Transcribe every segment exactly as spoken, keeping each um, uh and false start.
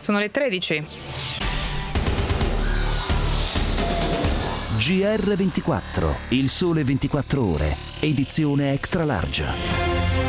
Sono le tredici. G R ventiquattro, il sole ventiquattro ore, edizione extra large.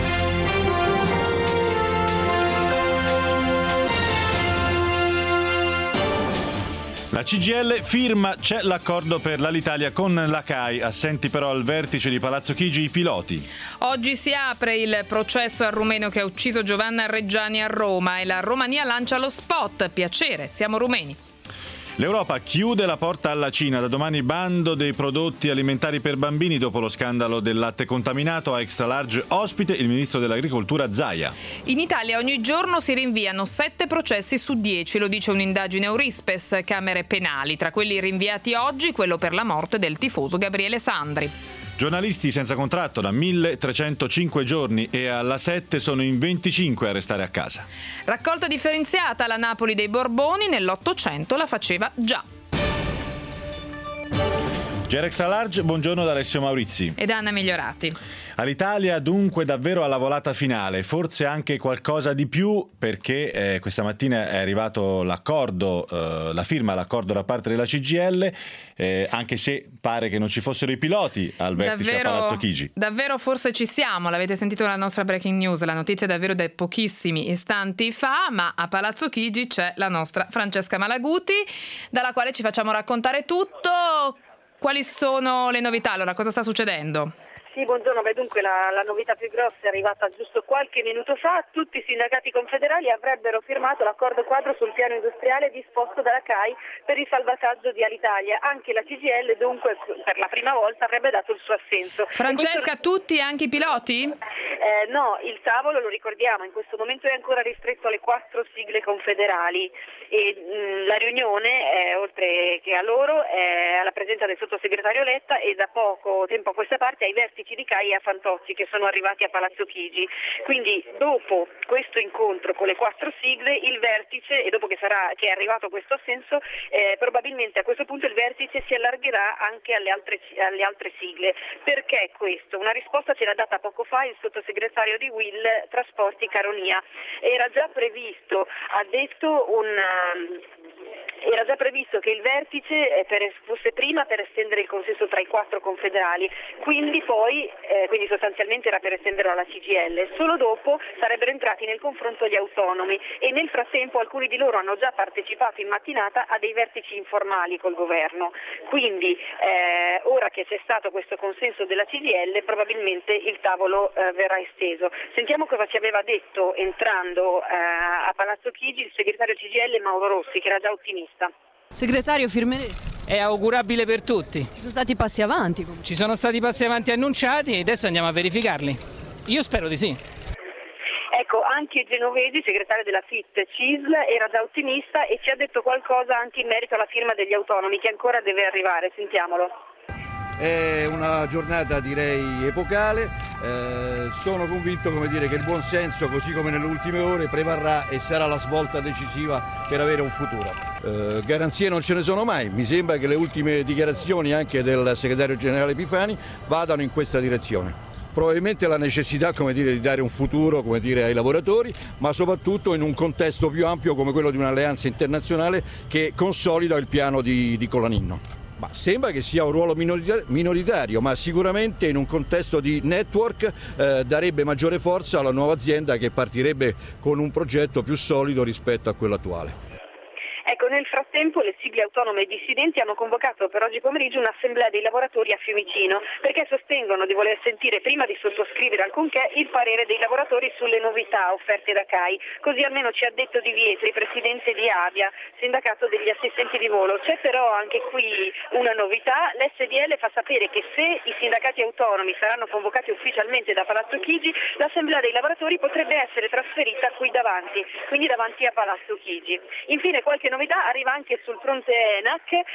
La C G I L firma, c'è l'accordo per l'Alitalia con la C A I, assenti però al vertice di Palazzo Chigi i piloti. Oggi si apre il processo al rumeno che ha ucciso Giovanna Reggiani a Roma e la Romania lancia lo spot "Piacere, siamo rumeni". L'Europa chiude la porta alla Cina, da domani bando dei prodotti alimentari per bambini dopo lo scandalo del latte contaminato. A Extra Large ospite il ministro dell'Agricoltura Zaia. In Italia ogni giorno si rinviano sette processi su dieci, lo dice un'indagine Eurispes, Camere Penali. Tra quelli rinviati oggi, quello per la morte del tifoso Gabriele Sandri. Giornalisti senza contratto da milletrecentocinque giorni e alla sette sono in venticinque a restare a casa. Raccolta differenziata alla Napoli dei Borboni, nell'Ottocento la faceva già. G R Extra Large, buongiorno da Alessio Maurizi. Ed Anna Migliorati. All'Italia dunque davvero alla volata finale, forse anche qualcosa di più, perché eh, questa mattina è arrivato l'accordo, eh, la firma all'accordo da parte della C G I L, eh, anche se pare che non ci fossero i piloti al vertice davvero, a Palazzo Chigi. Davvero forse ci siamo, l'avete sentito la nostra breaking news, la notizia è davvero da pochissimi istanti fa, ma a Palazzo Chigi c'è la nostra Francesca Malaguti, dalla quale ci facciamo raccontare tutto. Quali sono le novità? Allora, cosa sta succedendo? Sì, buongiorno. Beh, dunque la, la novità più grossa è arrivata giusto qualche minuto fa. Tutti i sindacati confederali avrebbero firmato l'accordo quadro sul piano industriale disposto dalla C A I per il salvataggio di Alitalia. Anche la C G I L dunque per la prima volta avrebbe dato il suo assenso. Francesca, questo... tutti, anche i piloti? Eh, no, il tavolo, lo ricordiamo, in questo momento è ancora ristretto alle quattro sigle confederali e mh, la riunione, eh, oltre che a loro, è alla presenza del sottosegretario Letta e da poco tempo a questa parte ai vertici di C A I e a Fantozzi che sono arrivati a Palazzo Chigi. Quindi dopo questo incontro con le quattro sigle il vertice, e dopo che sarà che è arrivato questo assenso, eh, probabilmente a questo punto il vertice si allargherà anche alle altre, alle altre sigle. Perché questo? Una risposta ce l'ha data poco fa il sottosegretario di U I L Trasporti Caronia. Era già previsto, ha detto un Era già previsto che il vertice per, fosse prima per estendere il consenso tra i quattro confederali, quindi poi, eh, quindi sostanzialmente era per estenderlo alla C G I L. Solo dopo sarebbero entrati nel confronto gli autonomi e nel frattempo alcuni di loro hanno già partecipato in mattinata a dei vertici informali col governo. Quindi eh, ora che c'è stato questo consenso della C G I L probabilmente il tavolo eh, verrà esteso. Sentiamo cosa ci aveva detto entrando eh, a Palazzo Chigi il segretario C G I L Mauro Rossi, che era già ottimista. Segretario, firmerete? È augurabile per tutti. Ci sono stati passi avanti. Comunque. Ci sono stati passi avanti annunciati e adesso andiamo a verificarli. Io spero di sì. Ecco, anche Genovesi, segretario della F I T C I S L, era già ottimista e ci ha detto qualcosa anche in merito alla firma degli autonomi che ancora deve arrivare. Sentiamolo. È una giornata direi epocale, eh, sono convinto come dire, che il buon senso, così come nelle ultime ore, prevarrà e sarà la svolta decisiva per avere un futuro. Eh, garanzie non ce ne sono mai, mi sembra che le ultime dichiarazioni anche del segretario generale Epifani vadano in questa direzione. Probabilmente la necessità come dire, di dare un futuro come dire, ai lavoratori, ma soprattutto in un contesto più ampio come quello di un'alleanza internazionale che consolida il piano di, di Colaninno. Ma sembra che sia un ruolo minoritario, ma sicuramente in un contesto di network eh, darebbe maggiore forza alla nuova azienda che partirebbe con un progetto più solido rispetto a quello attuale. Ecco, nel frattempo le sigle autonome e dissidenti hanno convocato per oggi pomeriggio un'assemblea dei lavoratori a Fiumicino perché sostengono di voler sentire prima di sottoscrivere alcunché il parere dei lavoratori sulle novità offerte da C A I. Così almeno ci ha detto Di Vietri, presidente di Avia, sindacato degli assistenti di volo. C'è però anche qui una novità, l'S D L fa sapere che se i sindacati autonomi saranno convocati ufficialmente da Palazzo Chigi, l'assemblea dei lavoratori potrebbe essere trasferita qui davanti, quindi davanti a Palazzo Chigi. Infine qualche novità arriva anche anche sul fronte ENAC, eh,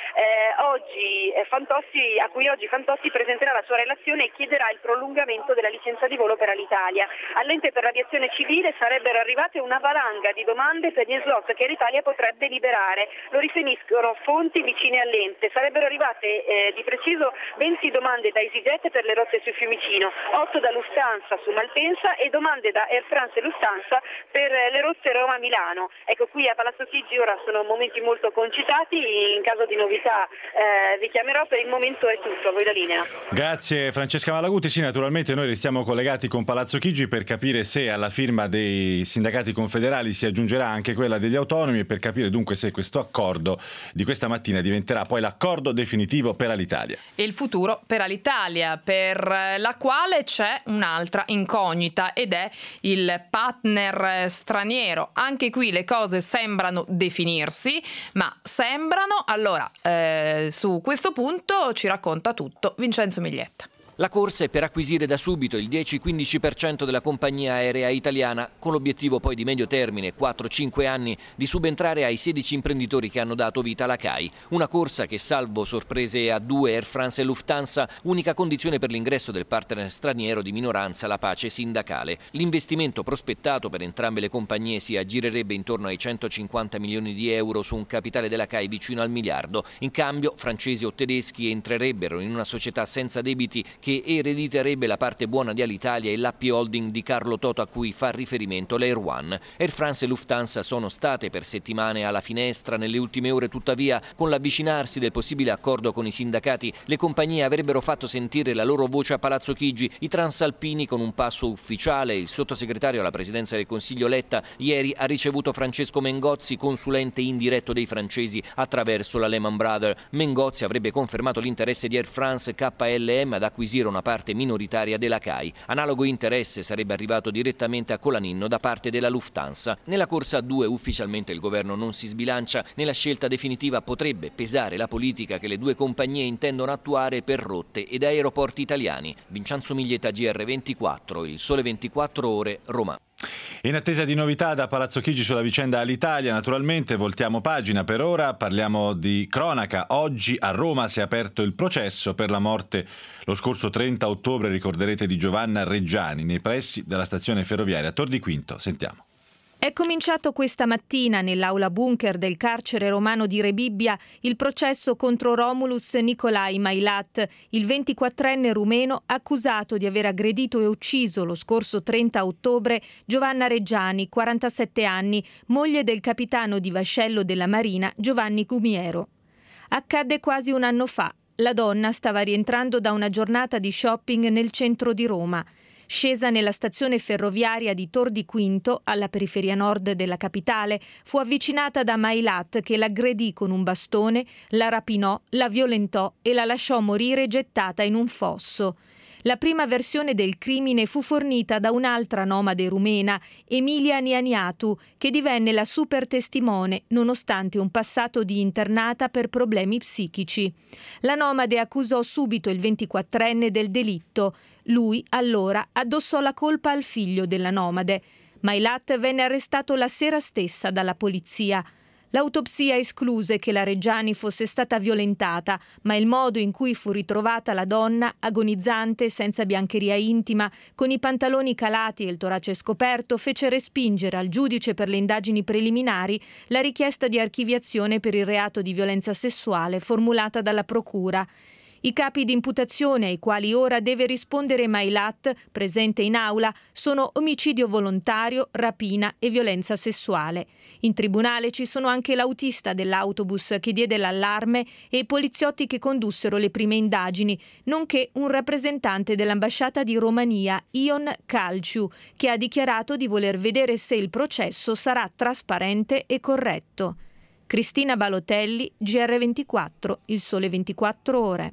oggi, eh, Fantozzi, a cui oggi Fantozzi presenterà la sua relazione e chiederà il prolungamento della licenza di volo per Alitalia. All'ente per l'aviazione civile sarebbero arrivate una valanga di domande per gli slot che l'Italia potrebbe liberare. Lo riferiscono fonti vicine all'ente. Sarebbero arrivate eh, di preciso venti domande da EasyJet per le rotte su Fiumicino, otto da Lufthansa su Malpensa e domande da Air France e Lufthansa per le rotte Roma-Milano. Ecco, qui a Palazzo Chigi ora sono momenti molto concitati, in caso di novità eh, vi chiamerò, per il momento è tutto, a voi la linea. Grazie Francesca Malaguti. Sì, naturalmente noi restiamo collegati con Palazzo Chigi per capire se alla firma dei sindacati confederali si aggiungerà anche quella degli autonomi e per capire dunque se questo accordo di questa mattina diventerà poi l'accordo definitivo per Alitalia. E il futuro per Alitalia, per la quale c'è un'altra incognita ed è il partner straniero. Anche qui le cose sembrano definirsi, ma sembrano. Allora, eh, su questo punto ci racconta tutto Vincenzo Miglietta. La corsa è per acquisire da subito il dieci quindici per cento della compagnia aerea italiana, con l'obiettivo poi di medio termine, quattro cinque anni, di subentrare ai sedici imprenditori che hanno dato vita alla C A I. Una corsa che, salvo sorprese a due Air France e Lufthansa, unica condizione per l'ingresso del partner straniero di minoranza la pace sindacale. L'investimento prospettato per entrambe le compagnie si aggirerebbe intorno ai centocinquanta milioni di euro su un capitale della C A I vicino al miliardo. In cambio, francesi o tedeschi entrerebbero in una società senza debiti che erediterebbe la parte buona di Alitalia e l'A P Holding di Carlo Toto a cui fa riferimento l'Air One. Air France e Lufthansa sono state per settimane alla finestra. Nelle ultime ore, tuttavia, con l'avvicinarsi del possibile accordo con i sindacati, le compagnie avrebbero fatto sentire la loro voce a Palazzo Chigi. I transalpini con un passo ufficiale. Il sottosegretario alla presidenza del Consiglio Letta ieri ha ricevuto Francesco Mengozzi, consulente indiretto dei francesi attraverso la Lehman Brothers. Mengozzi avrebbe confermato l'interesse di Air France K L M ad acquisire una parte minoritaria della C A I. Analogo interesse sarebbe arrivato direttamente a Colaninno da parte della Lufthansa. Nella corsa a due ufficialmente il governo non si sbilancia. Nella scelta definitiva potrebbe pesare la politica che le due compagnie intendono attuare per rotte ed aeroporti italiani. Vincenzo Miglietta, G R ventiquattro, Il Sole ventiquattro Ore, Roma. In attesa di novità da Palazzo Chigi sulla vicenda Alitalia, naturalmente voltiamo pagina. Per ora parliamo di cronaca. Oggi a Roma si è aperto il processo per la morte lo scorso trenta ottobre, ricorderete, di Giovanna Reggiani nei pressi della stazione ferroviaria Tor di Quinto. Sentiamo. È cominciato questa mattina nell'aula bunker del carcere romano di Rebibbia il processo contro Romulus Nicolai Mailat, il ventiquattrenne rumeno accusato di aver aggredito e ucciso lo scorso trenta ottobre Giovanna Reggiani, quarantasette anni, moglie del capitano di vascello della Marina Giovanni Gumiero. Accadde quasi un anno fa. La donna stava rientrando da una giornata di shopping nel centro di Roma. Scesa nella stazione ferroviaria di Tor di Quinto, alla periferia nord della capitale, fu avvicinata da Mailat che l'aggredì con un bastone, la rapinò, la violentò e la lasciò morire gettata in un fosso. La prima versione del crimine fu fornita da un'altra nomade rumena, Emilia Nianiatu, che divenne la super testimone nonostante un passato di internata per problemi psichici. La nomade accusò subito il ventiquattrenne del delitto. Lui, allora, addossò la colpa al figlio della nomade. Mailat venne arrestato la sera stessa dalla polizia. L'autopsia escluse che la Reggiani fosse stata violentata, ma il modo in cui fu ritrovata la donna, agonizzante, senza biancheria intima, con i pantaloni calati e il torace scoperto, fece respingere al giudice per le indagini preliminari la richiesta di archiviazione per il reato di violenza sessuale formulata dalla procura. I capi di imputazione ai quali ora deve rispondere Mailat, presente in aula, sono omicidio volontario, rapina e violenza sessuale. In tribunale ci sono anche l'autista dell'autobus che diede l'allarme e i poliziotti che condussero le prime indagini, nonché un rappresentante dell'ambasciata di Romania, Ion Calciu, che ha dichiarato di voler vedere se il processo sarà trasparente e corretto. Cristina Balotelli, G R ventiquattro, Il Sole ventiquattro Ore.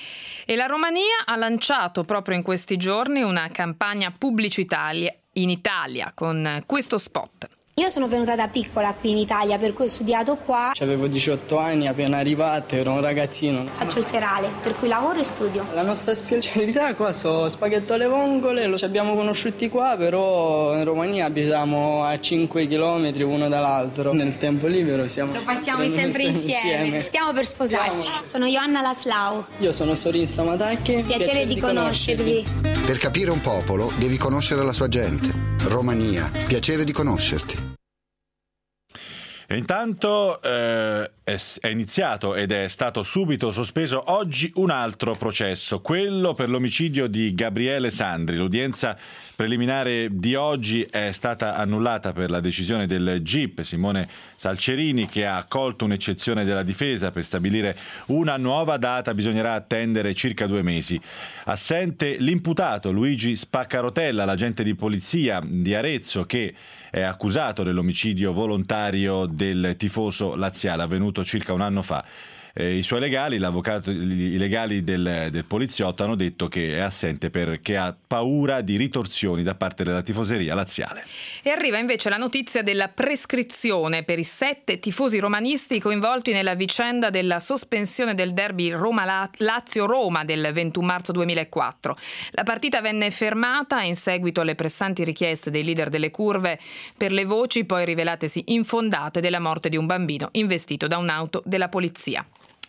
E la Romania ha lanciato proprio in questi giorni una campagna pubblicitaria in Italia con questo spot. Io sono venuta da piccola qui in Italia, per cui ho studiato qua. Avevo diciotto anni, appena arrivato, ero un ragazzino. Faccio il serale, per cui lavoro e studio. La nostra specialità qua sono spaghetto alle vongole, ci abbiamo conosciuti qua, però in Romania abitiamo a cinque chilometri uno dall'altro. Nel tempo libero siamo... Lo passiamo sempre insieme. insieme. Stiamo per sposarci. Siamo. Sono Ioanna Laslau. Io sono Sorin Stamatacchi. Piacere, Piacere di, di conoscervi. conoscervi. Per capire un popolo devi conoscere la sua gente. Romania, piacere di conoscerti. E intanto eh, è, è iniziato ed è stato subito sospeso oggi un altro processo, quello per l'omicidio di Gabriele Sandri. L'udienza preliminare di oggi è stata annullata per la decisione del G I P Simone Salcerini, che ha accolto un'eccezione della difesa per stabilire una nuova data. Bisognerà attendere circa due mesi. Assente l'imputato Luigi Spaccarotella, l'agente di polizia di Arezzo che è accusato dell'omicidio volontario del tifoso laziale avvenuto circa un anno fa. Eh, I suoi legali, l'avvocato, i legali del, del poliziotto hanno detto che è assente perché ha paura di ritorsioni da parte della tifoseria laziale. E arriva invece la notizia della prescrizione per i sette tifosi romanisti coinvolti nella vicenda della sospensione del derby Roma-Lazio-Roma del ventuno marzo duemilaquattro. La partita venne fermata in seguito alle pressanti richieste dei leader delle curve per le voci poi rivelatesi infondate della morte di un bambino investito da un'auto della polizia.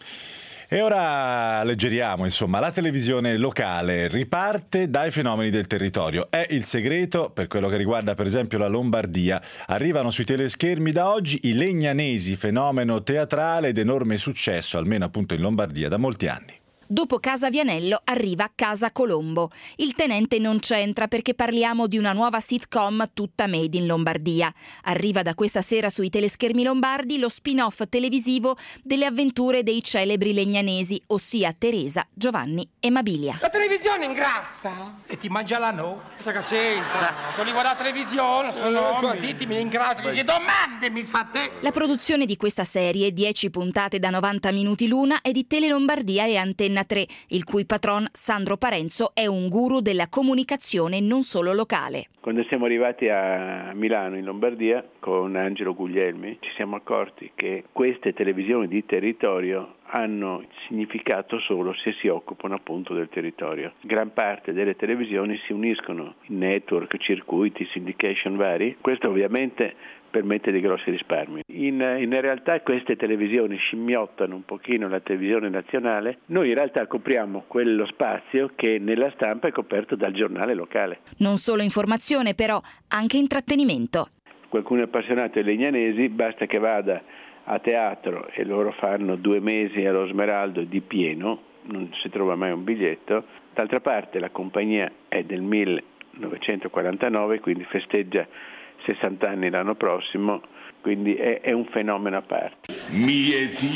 E ora alleggeriamo, insomma, la televisione locale riparte dai fenomeni del territorio. È il segreto per quello che riguarda per esempio la Lombardia. Arrivano sui teleschermi da oggi i Legnanesi, fenomeno teatrale d'enorme successo, almeno appunto in Lombardia, da molti anni. Dopo Casa Vianello arriva Casa Colombo. Il tenente non c'entra perché parliamo di una nuova sitcom tutta made in Lombardia. Arriva da questa sera sui teleschermi lombardi lo spin-off televisivo delle avventure dei celebri legnanesi, ossia Teresa, Giovanni e Mabilia. La televisione ingrassa e ti mangia la no. Cosa che c'entra? Sono lì guarda la televisione, sono cioè, ditemi ingrassa, che domande mi fate? La produzione di questa serie, dieci puntate da novanta minuti l'una, è di Tele Lombardia e Antenna tre, il cui patron Sandro Parenzo è un guru della comunicazione non solo locale. Quando siamo arrivati a Milano, in Lombardia, con Angelo Guglielmi, ci siamo accorti che queste televisioni di territorio hanno significato solo se si occupano appunto del territorio. Gran parte delle televisioni si uniscono in network, circuiti, syndication vari. Questo ovviamente permette dei grossi risparmi. In, in realtà queste televisioni scimmiottano un pochino la televisione nazionale. Noi in realtà copriamo quello spazio che nella stampa è coperto dal giornale locale. Non solo informazione però, anche intrattenimento. Qualcuno è appassionato ai Legnanesi, basta che vada a teatro e loro fanno due mesi allo Smeraldo di pieno, non si trova mai un biglietto. D'altra parte la compagnia è del millenovecentoquarantanove, quindi festeggia sessanta anni l'anno prossimo, quindi è, è un fenomeno a parte. Mieti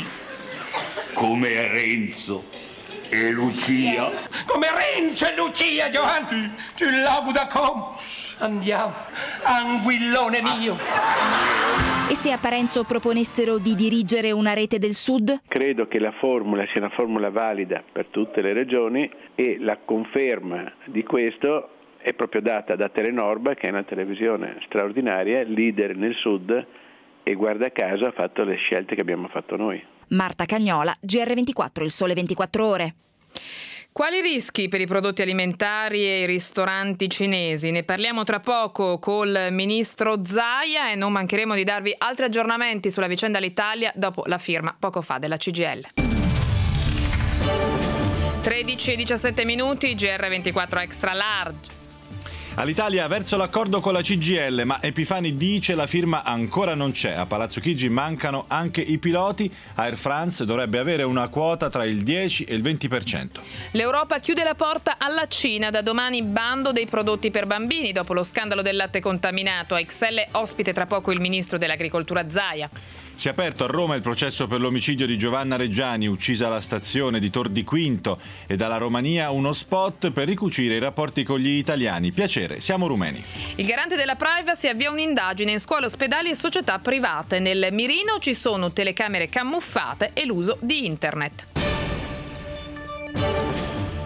come Renzo e Lucia. Come Renzo e Lucia, Giovanni, c'è il lago da Com. Andiamo, anguillone mio. E se a Parenzo proponessero di dirigere una rete del Sud? Credo che la formula sia una formula valida per tutte le regioni e la conferma di questo è proprio data da Telenorba, che è una televisione straordinaria, leader nel Sud e guarda caso ha fatto le scelte che abbiamo fatto noi. Marta Cagnola, G R ventiquattro, Il Sole ventiquattro Ore. Quali rischi per i prodotti alimentari e i ristoranti cinesi? Ne parliamo tra poco col ministro Zaia e non mancheremo di darvi altri aggiornamenti sulla vicenda all'Italia dopo la firma poco fa della C G I L. tredici e diciassette minuti, G R ventiquattro Extra Large. All'Italia verso l'accordo con la C G I L, ma Epifani dice la firma ancora non c'è. A Palazzo Chigi mancano anche i piloti. Air France dovrebbe avere una quota tra il dieci e il venti per cento. L'Europa chiude la porta alla Cina. Da domani bando dei prodotti per bambini dopo lo scandalo del latte contaminato. A X L ospite tra poco il ministro dell'Agricoltura Zaia. Si è aperto a Roma il processo per l'omicidio di Giovanna Reggiani, uccisa alla stazione di Tor di Quinto, e dalla Romania uno spot per ricucire i rapporti con gli italiani. Piacere, siamo rumeni. Il garante della privacy avvia un'indagine in scuole, ospedali e società private. Nel mirino ci sono telecamere camuffate e l'uso di internet.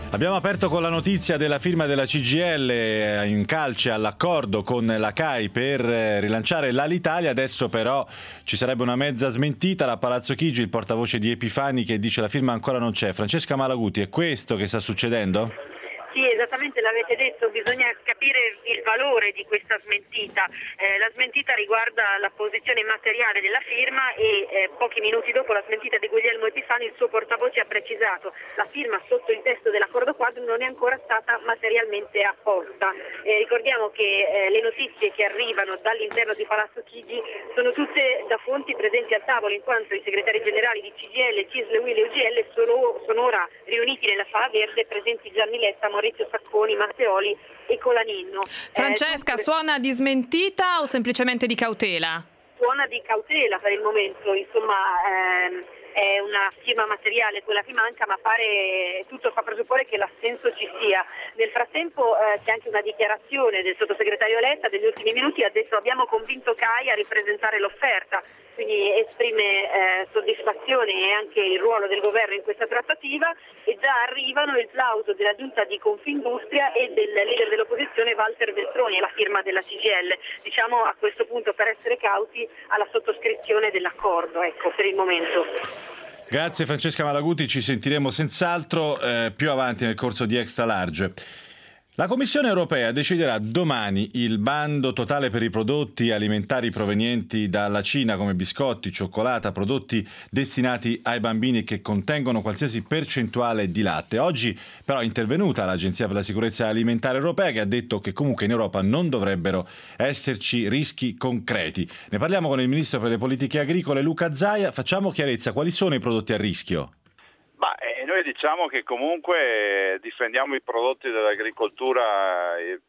Abbiamo aperto con la notizia della firma della C G I L in calce all'accordo con la C A I per rilanciare l'Alitalia. Adesso però ci sarebbe una mezza smentita da Palazzo Chigi, il portavoce di Epifani, che dice la firma ancora non c'è. Francesca Malaguti, è questo che sta succedendo? Sì, esattamente, l'avete detto, bisogna capire il valore di questa smentita. Eh, la smentita riguarda la posizione materiale della firma e eh, pochi minuti dopo la smentita di Guglielmo Epifani il suo portavoce ha precisato: la firma sotto il testo dell'accordo quadro non è ancora stata materialmente apposta. Eh, ricordiamo che eh, le notizie che arrivano dall'interno di Palazzo Chigi sono tutte da fonti presenti al tavolo, in quanto i segretari generali di C G I L, C I S L, U I L e U G L sono, sono ora riuniti nella Sala Verde, presenti Gianni Letta, Maurizio Sacconi, Matteoli e Colaninno. Francesca, eh, suona di smentita o semplicemente di cautela? Suona di cautela per il momento, insomma ehm, è una firma materiale quella che manca, ma pare tutto fa presupporre che l'assenso ci sia. Nel frattempo eh, c'è anche una dichiarazione del sottosegretario Letta degli ultimi minuti, ha detto: abbiamo convinto C A I a ripresentare l'offerta, quindi esprime eh, soddisfazione e anche il ruolo del governo in questa trattativa, e già arrivano il plauso della giunta di Confindustria e del leader dell'opposizione Walter Veltroni alla firma della C G I L. Diciamo a questo punto, per essere cauti, alla sottoscrizione dell'accordo, ecco, per il momento. Grazie Francesca Malaguti, ci sentiremo senz'altro eh, più avanti nel corso di Extra Large. La Commissione europea deciderà domani il bando totale per i prodotti alimentari provenienti dalla Cina, come biscotti, cioccolata, prodotti destinati ai bambini che contengono qualsiasi percentuale di latte. Oggi però è intervenuta l'Agenzia per la Sicurezza Alimentare Europea, che ha detto che comunque in Europa non dovrebbero esserci rischi concreti. Ne parliamo con il Ministro per le Politiche Agricole Luca Zaia. Facciamo chiarezza: quali sono i prodotti a rischio? Ma eh, noi diciamo che comunque eh, difendiamo i prodotti dell'agricoltura eh,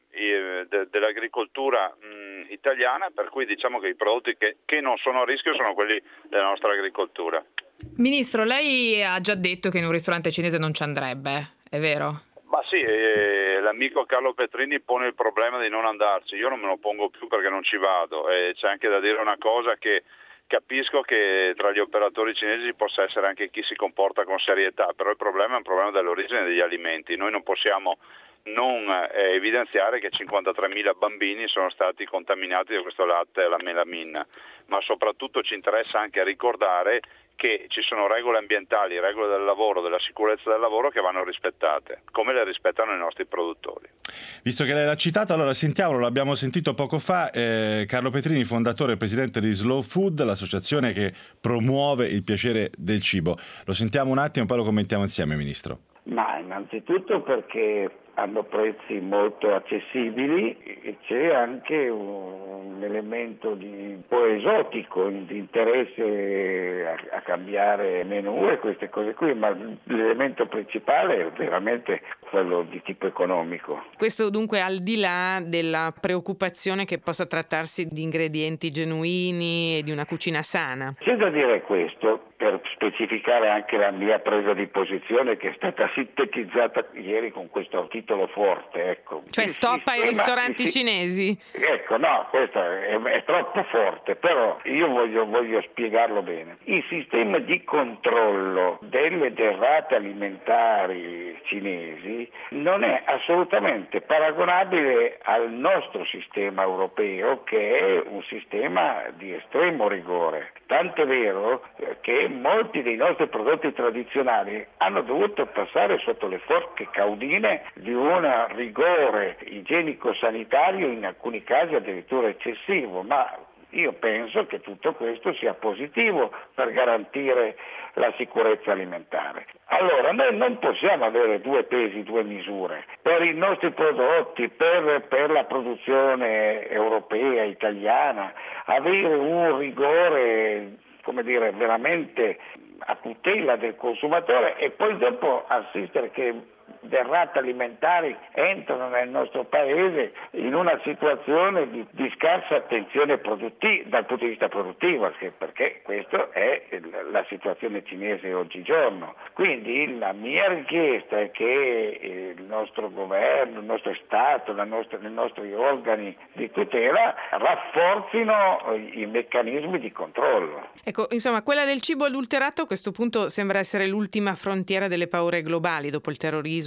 eh, de, dell'agricoltura mh, italiana, per cui diciamo che i prodotti che, che non sono a rischio sono quelli della nostra agricoltura. Ministro, lei ha già detto che in un ristorante cinese non ci andrebbe, è vero? Ma sì, eh, l'amico Carlo Petrini pone il problema di non andarci, io non me lo pongo più perché non ci vado, e c'è anche da dire una cosa, che capisco che tra gli operatori cinesi possa essere anche chi si comporta con serietà, però il problema è un problema dell'origine degli alimenti. Noi non possiamo non eh, evidenziare che cinquantatremila bambini sono stati contaminati da questo latte alla melamina, ma soprattutto ci interessa anche ricordare che ci sono regole ambientali, regole del lavoro, della sicurezza del lavoro che vanno rispettate, come le rispettano i nostri produttori. Visto che lei l'ha citato, allora sentiamolo, l'abbiamo sentito poco fa, eh, Carlo Petrini, fondatore e presidente di Slow Food, l'associazione che promuove il piacere del cibo. Lo sentiamo un attimo e poi lo commentiamo insieme, Ministro. Ma innanzitutto perché hanno prezzi molto accessibili e c'è anche un elemento di un po' esotico, di interesse a, a cambiare menù e queste cose qui, ma l'elemento principale è veramente quello di tipo economico. Questo dunque al di là della preoccupazione che possa trattarsi di ingredienti genuini e di una cucina sana. C'è da dire questo, per specificare anche la mia presa di posizione, che è stata sintetizzata ieri con questo titolo forte, ecco. Cioè stop ai ristoranti cinesi? Ecco, no, questo è, è troppo forte, però io voglio, voglio spiegarlo bene. Il sistema di controllo delle derrate alimentari cinesi non è assolutamente paragonabile al nostro sistema europeo, che è un sistema di estremo rigore. Tant'è vero che molti dei nostri prodotti tradizionali hanno dovuto passare sotto le forche caudine di un rigore igienico-sanitario, in alcuni casi addirittura eccessivo, ma io penso che tutto questo sia positivo per garantire la sicurezza alimentare. Allora, noi non possiamo avere due pesi, due misure. Per i nostri prodotti, per, per la produzione europea, italiana, avere un rigore, come dire, veramente a tutela del consumatore, e poi dopo assistere che derrate alimentari entrano nel nostro paese in una situazione di, di scarsa attenzione produttiva, dal punto di vista produttivo, perché questa è la situazione cinese oggigiorno. Quindi la mia richiesta è che il nostro governo, il nostro Stato, la nostra, i nostri organi di tutela rafforzino i meccanismi di controllo. Ecco, insomma, quella del cibo adulterato a questo punto sembra essere l'ultima frontiera delle paure globali dopo il terrorismo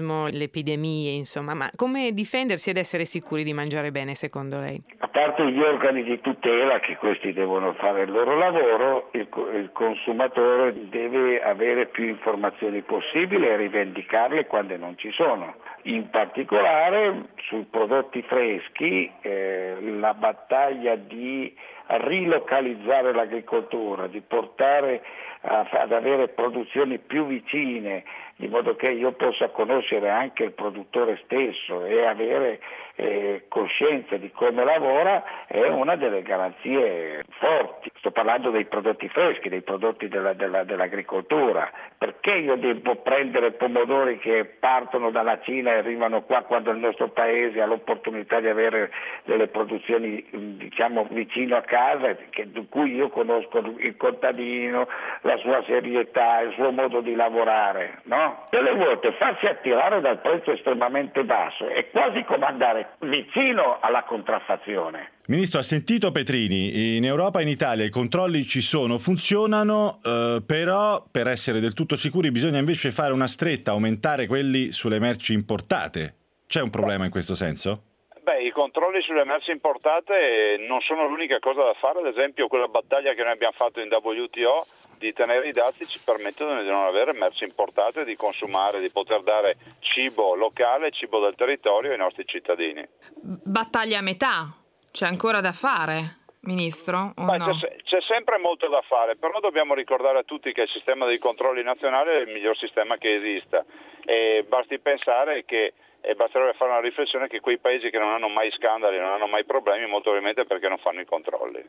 terrorismo, le epidemie, insomma, ma come difendersi ed essere sicuri di mangiare bene, secondo lei? A parte gli organi di tutela, che questi devono fare il loro lavoro, il, il consumatore deve avere più informazioni possibili e rivendicarle quando non ci sono. In particolare sui prodotti freschi, eh, la battaglia di rilocalizzare l'agricoltura, di portare a, ad avere produzioni più vicine, di modo che io possa conoscere anche il produttore stesso e avere eh, coscienza di come lavora, è una delle garanzie forti. Sto parlando dei prodotti freschi, dei prodotti della, della, dell'agricoltura. Perché io devo prendere pomodori che partono dalla Cina e arrivano qua quando il nostro paese ha l'opportunità di avere delle produzioni, diciamo, vicino a casa, che, di cui io conosco il contadino, la sua serietà, il suo modo di lavorare, no? Delle volte farsi attirare dal prezzo estremamente basso è quasi come andare vicino alla contraffazione. Ministro, ha sentito Petrini? In Europa e in Italia i controlli ci sono, funzionano, eh, però per essere del tutto sicuri bisogna invece fare una stretta, aumentare quelli sulle merci importate. C'è un problema in questo senso? Beh, i controlli sulle merci importate non sono l'unica cosa da fare, ad esempio quella battaglia che noi abbiamo fatto in W T O di tenere i dazi ci permettono di non avere merci importate, di consumare, di poter dare cibo locale, cibo del territorio ai nostri cittadini. Battaglia a metà, c'è ancora da fare, Ministro? O Beh, no? c'è, c'è sempre molto da fare, però dobbiamo ricordare a tutti che il sistema dei controlli nazionali è il miglior sistema che esista e basti pensare che E basterebbe fare una riflessione che quei paesi che non hanno mai scandali, non hanno mai problemi, molto probabilmente perché non fanno i controlli.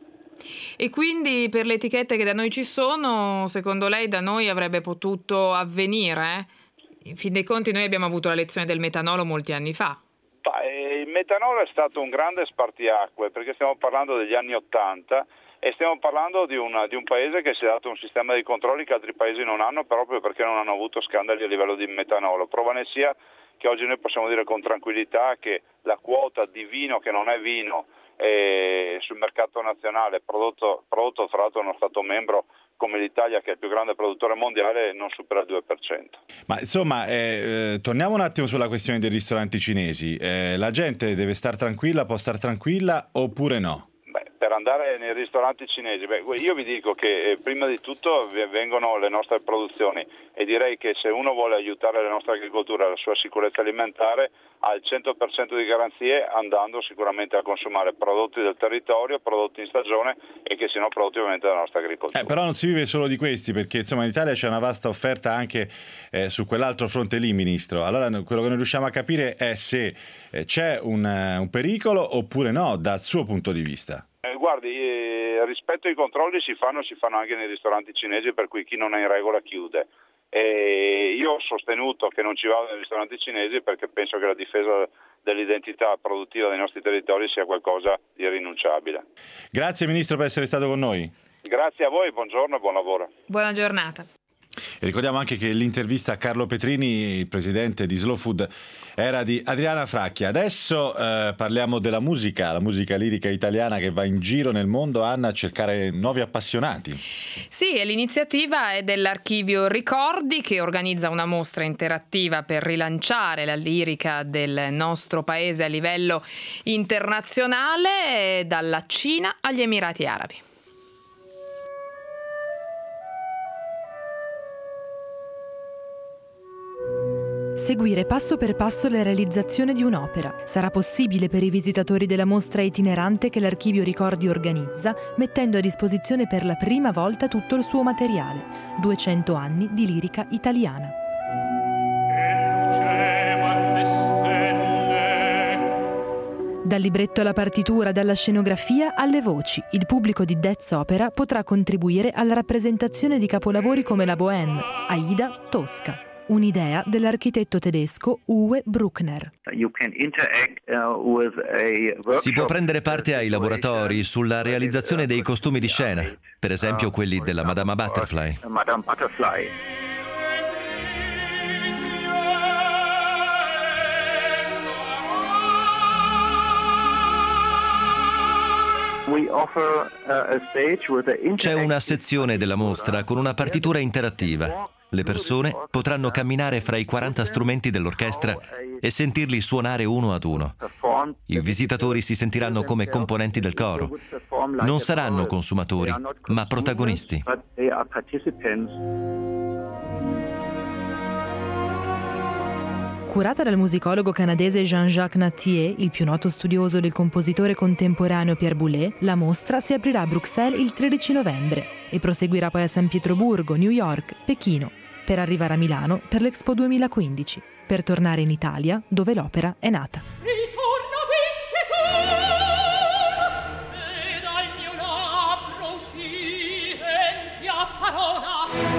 E quindi per le etichette che da noi ci sono, secondo lei da noi avrebbe potuto avvenire? In fin dei conti noi abbiamo avuto la lezione del metanolo molti anni fa. Il metanolo è stato un grande spartiacque perché stiamo parlando degli anni Ottanta e stiamo parlando di, una, di un paese che si è dato un sistema di controlli che altri paesi non hanno proprio perché non hanno avuto scandali a livello di metanolo. Prova ne sia che oggi noi possiamo dire con tranquillità che la quota di vino che non è vino eh, sul mercato nazionale, prodotto, prodotto tra l'altro da uno Stato membro come l'Italia, che è il più grande produttore mondiale, non supera il due per cento. Ma insomma, eh, eh, torniamo un attimo sulla questione dei ristoranti cinesi. Eh, la gente deve star tranquilla, può star tranquilla oppure no? Per andare nei ristoranti cinesi, beh, io vi dico che eh, prima di tutto vengono le nostre produzioni e direi che se uno vuole aiutare la nostra agricoltura e la sua sicurezza alimentare ha il cento per cento di garanzie andando sicuramente a consumare prodotti del territorio, prodotti in stagione e che siano prodotti ovviamente della nostra agricoltura. Eh, però non si vive solo di questi perché insomma in Italia c'è una vasta offerta anche eh, su quell'altro fronte lì, Ministro. Allora quello che noi riusciamo a capire è se eh, c'è un, uh, un pericolo oppure no dal suo punto di vista. Eh, guardi, eh, rispetto ai controlli si fanno, si fanno anche nei ristoranti cinesi, per cui chi non è in regola chiude. E io ho sostenuto che non ci vado nei ristoranti cinesi perché penso che la difesa dell'identità produttiva dei nostri territori sia qualcosa di irrinunciabile. Grazie Ministro per essere stato con noi. Grazie a voi, buongiorno e buon lavoro. Buona giornata. E ricordiamo anche che l'intervista a Carlo Petrini, il presidente di Slow Food, era di Adriana Fracchia. Adesso eh, parliamo della musica, la musica lirica italiana che va in giro nel mondo, Anna, a cercare nuovi appassionati. Sì, e l'iniziativa è dell'Archivio Ricordi, che organizza una mostra interattiva per rilanciare la lirica del nostro paese a livello internazionale, dalla Cina agli Emirati Arabi. Seguire passo per passo la realizzazione di un'opera sarà possibile per i visitatori della mostra itinerante che l'Archivio Ricordi organizza, mettendo a disposizione per la prima volta tutto il suo materiale, duecento anni di lirica italiana. Dal libretto alla partitura, dalla scenografia alle voci, il pubblico di Dez Opera potrà contribuire alla rappresentazione di capolavori come la Bohème, Aida, Tosca. Un'idea dell'architetto tedesco Uwe Bruckner. Si può prendere parte ai laboratori sulla realizzazione dei costumi di scena, per esempio quelli della Madama Butterfly. C'è una sezione della mostra con una partitura interattiva. Le persone potranno camminare fra i quaranta strumenti dell'orchestra e sentirli suonare uno ad uno. I visitatori si sentiranno come componenti del coro. Non saranno consumatori, ma protagonisti. Curata dal musicologo canadese Jean-Jacques Nattier, il più noto studioso del compositore contemporaneo Pierre Boulez, la mostra si aprirà a Bruxelles il tredici novembre e proseguirà poi a San Pietroburgo, New York, Pechino, per arrivare a Milano per l'Expo duemilaquindici, per tornare in Italia, dove l'opera è nata. Ritorno vincitor, e dal mio labbro uscì empia parola.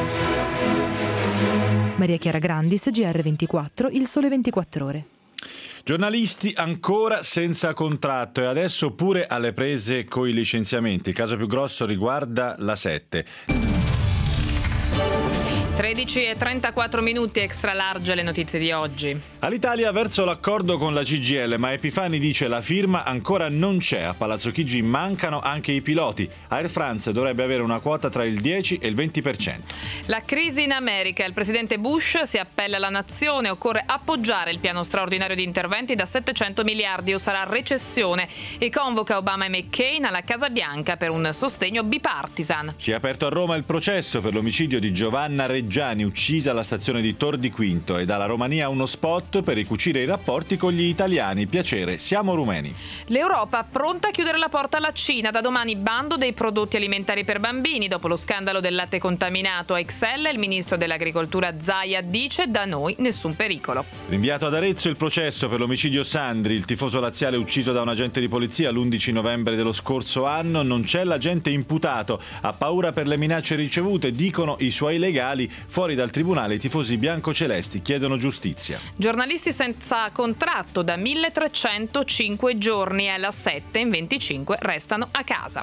Maria Chiara Grandis, G R ventiquattro, Il Sole ventiquattro Ore. Giornalisti ancora senza contratto e adesso pure alle prese coi licenziamenti. Il caso più grosso riguarda la sette. tredici e trentaquattro minuti, extra large le notizie di oggi. All'Italia verso l'accordo con la C G I L, ma Epifani dice la firma ancora non c'è. A Palazzo Chigi mancano anche i piloti. Air France dovrebbe avere una quota tra il dieci e il venti per cento. La crisi in America. Il presidente Bush si appella alla nazione. Occorre appoggiare il piano straordinario di interventi da settecento miliardi o sarà recessione. E convoca Obama e McCain alla Casa Bianca per un sostegno bipartisan. Si è aperto a Roma il processo per l'omicidio di Giovanna Reggiani, uccisa alla stazione di Tor di Quinto, e dalla Romania uno spot per ricucire i rapporti con gli italiani. Piacere, siamo rumeni. L'Europa pronta a chiudere la porta alla Cina. Da domani bando dei prodotti alimentari per bambini. Dopo lo scandalo del latte contaminato a Excel, il ministro dell'agricoltura Zaia dice: da noi nessun pericolo. Rinviato ad Arezzo il processo per l'omicidio Sandri, il tifoso laziale ucciso da un agente di polizia l'undici novembre dello scorso anno. Non c'è l'agente imputato, ha paura per le minacce ricevute, dicono i suoi legali. Fuori dal tribunale i tifosi biancocelesti chiedono giustizia. Giornalisti senza contratto da milletrecentocinque giorni e alla sette in venticinque restano a casa.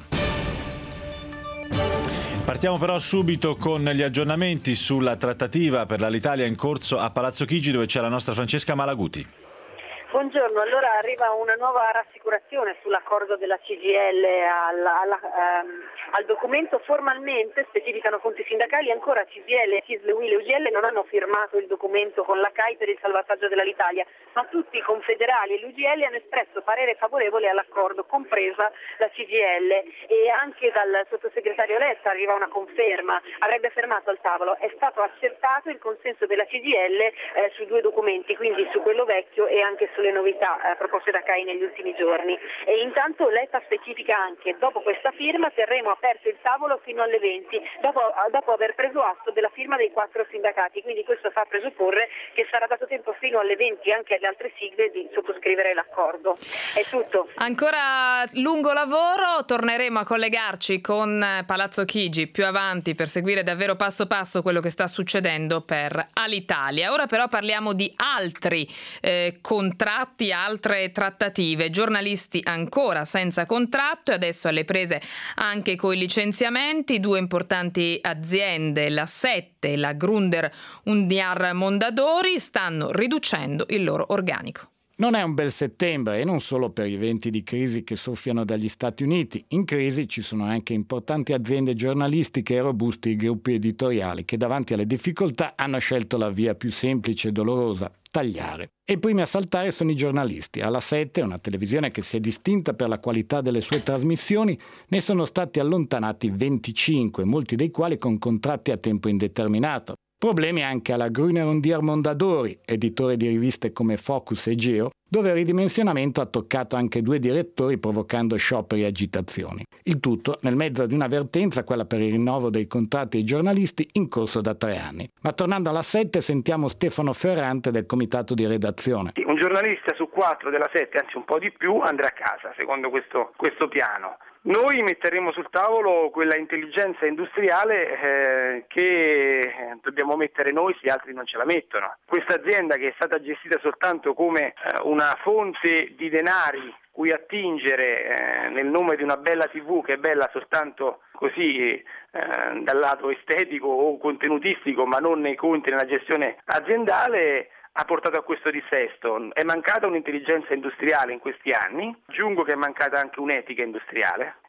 Partiamo però subito con gli aggiornamenti sulla trattativa per l'Alitalia in corso a Palazzo Chigi, dove c'è la nostra Francesca Malaguti. Buongiorno, allora arriva una nuova rassicurazione sull'accordo della C G I L al, al, ehm, al documento. Formalmente specificano fonti sindacali, ancora C G I L, C I S L, U I L e U G L non hanno firmato il documento con la C A I per il salvataggio dell'Alitalia, ma tutti i confederali e l'U G L hanno espresso parere favorevole all'accordo, compresa la C G I L, e anche dal sottosegretario Letta arriva una conferma, avrebbe fermato al tavolo. È stato accertato il consenso della C G I L eh, sui due documenti, quindi su quello vecchio e anche sulle novità eh, proposte da C A I negli ultimi giorni. E intanto Letta specifica anche: dopo questa firma terremo aperto il tavolo fino alle venti, dopo, dopo aver preso atto della firma dei quattro sindacati, quindi questo fa presupporre che sarà dato tempo fino alle venti anche alle altre sigle di sottoscrivere l'accordo. È tutto. Ancora lungo lavoro, torneremo a collegarci con Palazzo Chigi più avanti per seguire davvero passo passo quello che sta succedendo per Alitalia. Ora però parliamo di altri eh, contratti, altre trattative. Giornalisti ancora senza contratto e adesso alle prese anche coi licenziamenti. Due importanti aziende, la Sette e la Gruner Undiar Mondadori, stanno riducendo il loro organico. Non è un bel settembre, e non solo per i venti di crisi che soffiano dagli Stati Uniti. In crisi ci sono anche importanti aziende giornalistiche e robusti gruppi editoriali che davanti alle difficoltà hanno scelto la via più semplice e dolorosa: tagliare. E i primi a saltare sono i giornalisti. Alla Sette, una televisione che si è distinta per la qualità delle sue trasmissioni, ne sono stati allontanati venticinque, molti dei quali con contratti a tempo indeterminato. Problemi anche alla Gruner Undiar Mondadori, editore di riviste come Focus e Geo, dove il ridimensionamento ha toccato anche due direttori provocando scioperi e agitazioni. Il tutto nel mezzo di una vertenza, quella per il rinnovo dei contratti ai giornalisti, in corso da tre anni. Ma tornando alla Sette, sentiamo Stefano Ferrante del comitato di redazione. Un giornalista su quattro della Sette, anzi un po' di più, andrà a casa, secondo questo, questo piano. Noi metteremo sul tavolo quella intelligenza industriale eh, che dobbiamo mettere noi se altri non ce la mettono. Questa azienda, che è stata gestita soltanto come eh, una fonte di denari cui attingere eh, nel nome di una bella tivù che è bella soltanto così eh, dal lato estetico o contenutistico, ma non nei conti nella gestione aziendale, ha portato a questo dissesto. È mancata un'intelligenza industriale in questi anni, aggiungo che è mancata anche un'etica industriale,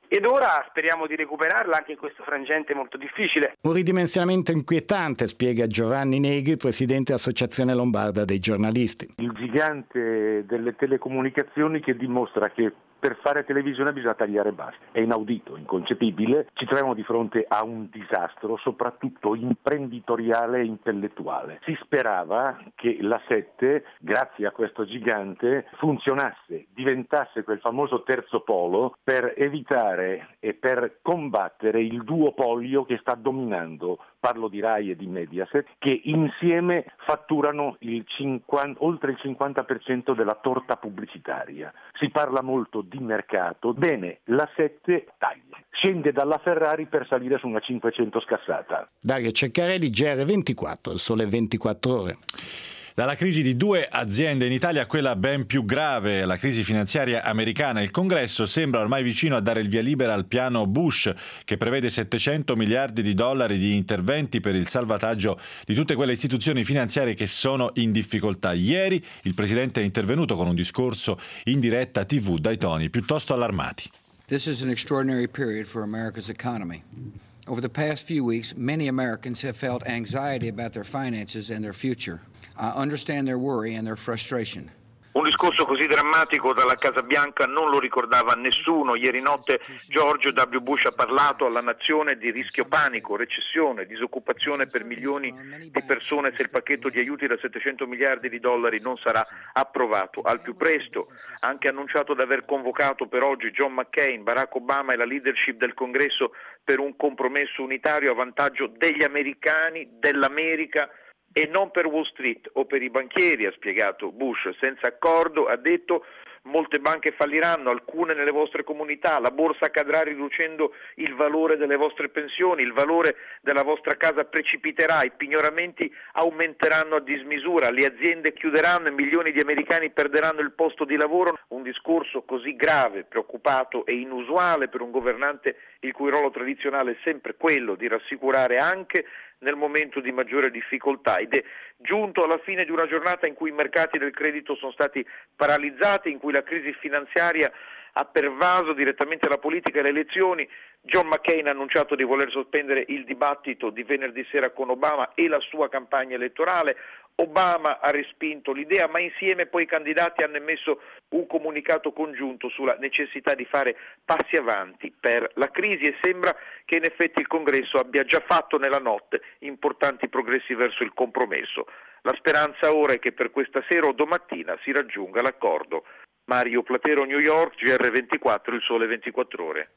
ed ora speriamo di recuperarla anche in questo frangente molto difficile. Un ridimensionamento inquietante, spiega Giovanni Negri, presidente dell'Associazione Lombarda dei giornalisti. Il gigante delle telecomunicazioni che dimostra che per fare televisione bisogna tagliare basta. È inaudito, inconcepibile. Ci troviamo di fronte a un disastro, soprattutto imprenditoriale e intellettuale. Si sperava che la sette, grazie a questo gigante, funzionasse, diventasse quel famoso terzo polo per evitare e per combattere il duopolio che sta dominando. Parlo di Rai e di Mediaset, che insieme fatturano il cinquanta, oltre il cinquanta per cento della torta pubblicitaria. Si parla molto di mercato. Bene, la sette taglia. Scende dalla Ferrari per salire su una cinquecento scassata. Dario Ceccarelli, G R ventiquattro, il Sole ventiquattro Ore. Dalla crisi di due aziende in Italia a quella ben più grave, la crisi finanziaria americana, il Congresso sembra ormai vicino a dare il via libera al piano Bush, che prevede settecento miliardi di dollari di interventi per il salvataggio di tutte quelle istituzioni finanziarie che sono in difficoltà. Ieri il Presidente è intervenuto con un discorso in diretta tivù dai toni piuttosto allarmati. This is an extraordinary period for America's economy. Over the past few weeks, many Americans have felt anxiety about their finances and their future. I understand their worry and their frustration. Un discorso così drammatico dalla Casa Bianca non lo ricordava nessuno. Ieri notte George W. Bush ha parlato alla nazione di rischio panico, recessione, disoccupazione per milioni di persone se il pacchetto di aiuti da settecento miliardi di dollari non sarà approvato al più presto. Ha anche annunciato di aver convocato per oggi John McCain, Barack Obama e la leadership del Congresso per un compromesso unitario a vantaggio degli americani, dell'America, e non per Wall Street o per i banchieri, ha spiegato Bush. Senza accordo, ha detto, molte banche falliranno, alcune nelle vostre comunità, la borsa cadrà riducendo il valore delle vostre pensioni, il valore della vostra casa precipiterà, i pignoramenti aumenteranno a dismisura, le aziende chiuderanno e milioni di americani perderanno il posto di lavoro. Un discorso così grave, preoccupato e inusuale per un governante il cui ruolo tradizionale è sempre quello di rassicurare anche nel momento di maggiore difficoltà, ed è giunto alla fine di una giornata in cui i mercati del credito sono stati paralizzati, in cui la crisi finanziaria ha pervaso direttamente la politica e le elezioni. John McCain ha annunciato di voler sospendere il dibattito di venerdì sera con Obama e la sua campagna elettorale. Obama ha respinto l'idea, ma insieme poi i candidati hanno emesso un comunicato congiunto sulla necessità di fare passi avanti per la crisi, e sembra che in effetti il Congresso abbia già fatto nella notte importanti progressi verso il compromesso. La speranza ora è che per questa sera o domattina si raggiunga l'accordo. Mario Platero, New York, G R ventiquattro, il Sole ventiquattro Ore.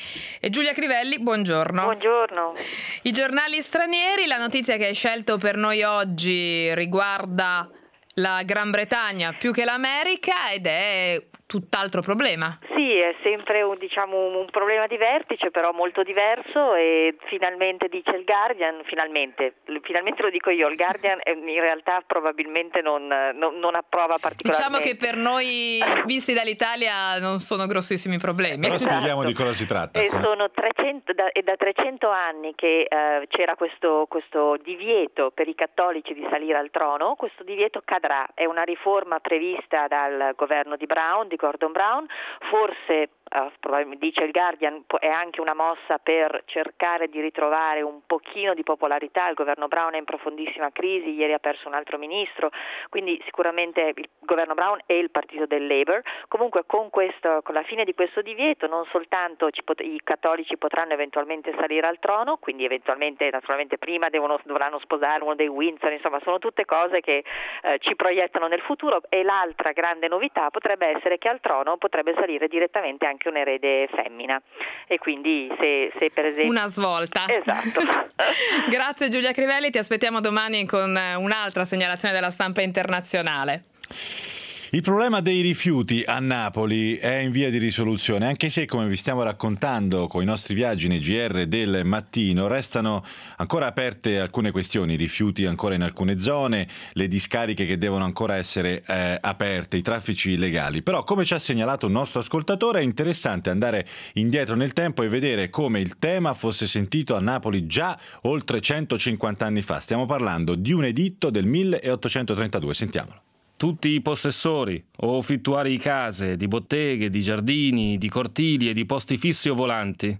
E Giulia Crivelli, buongiorno. Buongiorno. I giornali stranieri, la notizia che hai scelto per noi oggi riguarda la Gran Bretagna più che l'America, ed è tutt'altro problema. Sì, è sempre un, diciamo, un problema di vertice, però molto diverso, e finalmente dice il Guardian, finalmente, finalmente lo dico io, il Guardian in realtà probabilmente non, non, non approva particolarmente. Diciamo che per noi, visti dall'Italia, non sono grossissimi problemi. Però spieghiamo di cosa si tratta. E sono trecento, da, è da trecento anni che eh, c'era questo, questo divieto per i cattolici di salire al trono. Questo divieto cadrà, è una riforma prevista dal governo di Brown, di Gordon Brown, forse Uh, dice il Guardian è anche una mossa per cercare di ritrovare un pochino di popolarità. Il governo Brown è in profondissima crisi, ieri ha perso un altro ministro, quindi sicuramente il governo Brown e il partito del Labour. Comunque con, questo, con la fine di questo divieto non soltanto ci pot- i cattolici potranno eventualmente salire al trono, quindi eventualmente naturalmente prima devono, dovranno sposare uno dei Windsor, insomma sono tutte cose che eh, ci proiettano nel futuro, e l'altra grande novità potrebbe essere che al trono potrebbe salire direttamente anche un erede femmina, e quindi se, se per esempio una svolta. Esatto. Grazie Giulia Crivelli, ti aspettiamo domani con un'altra segnalazione della stampa internazionale. Il problema dei rifiuti a Napoli è in via di risoluzione, anche se, come vi stiamo raccontando con i nostri viaggi nei G R del mattino, restano ancora aperte alcune questioni, rifiuti ancora in alcune zone, le discariche che devono ancora essere eh, aperte, i traffici illegali. Però, come ci ha segnalato un nostro ascoltatore, è interessante andare indietro nel tempo e vedere come il tema fosse sentito a Napoli già oltre centocinquanta anni fa. Stiamo parlando di un editto del milleottocentotrentadue, sentiamolo. tutti i possessori o affittuari di case, di botteghe, di giardini, di cortili e di posti fissi o volanti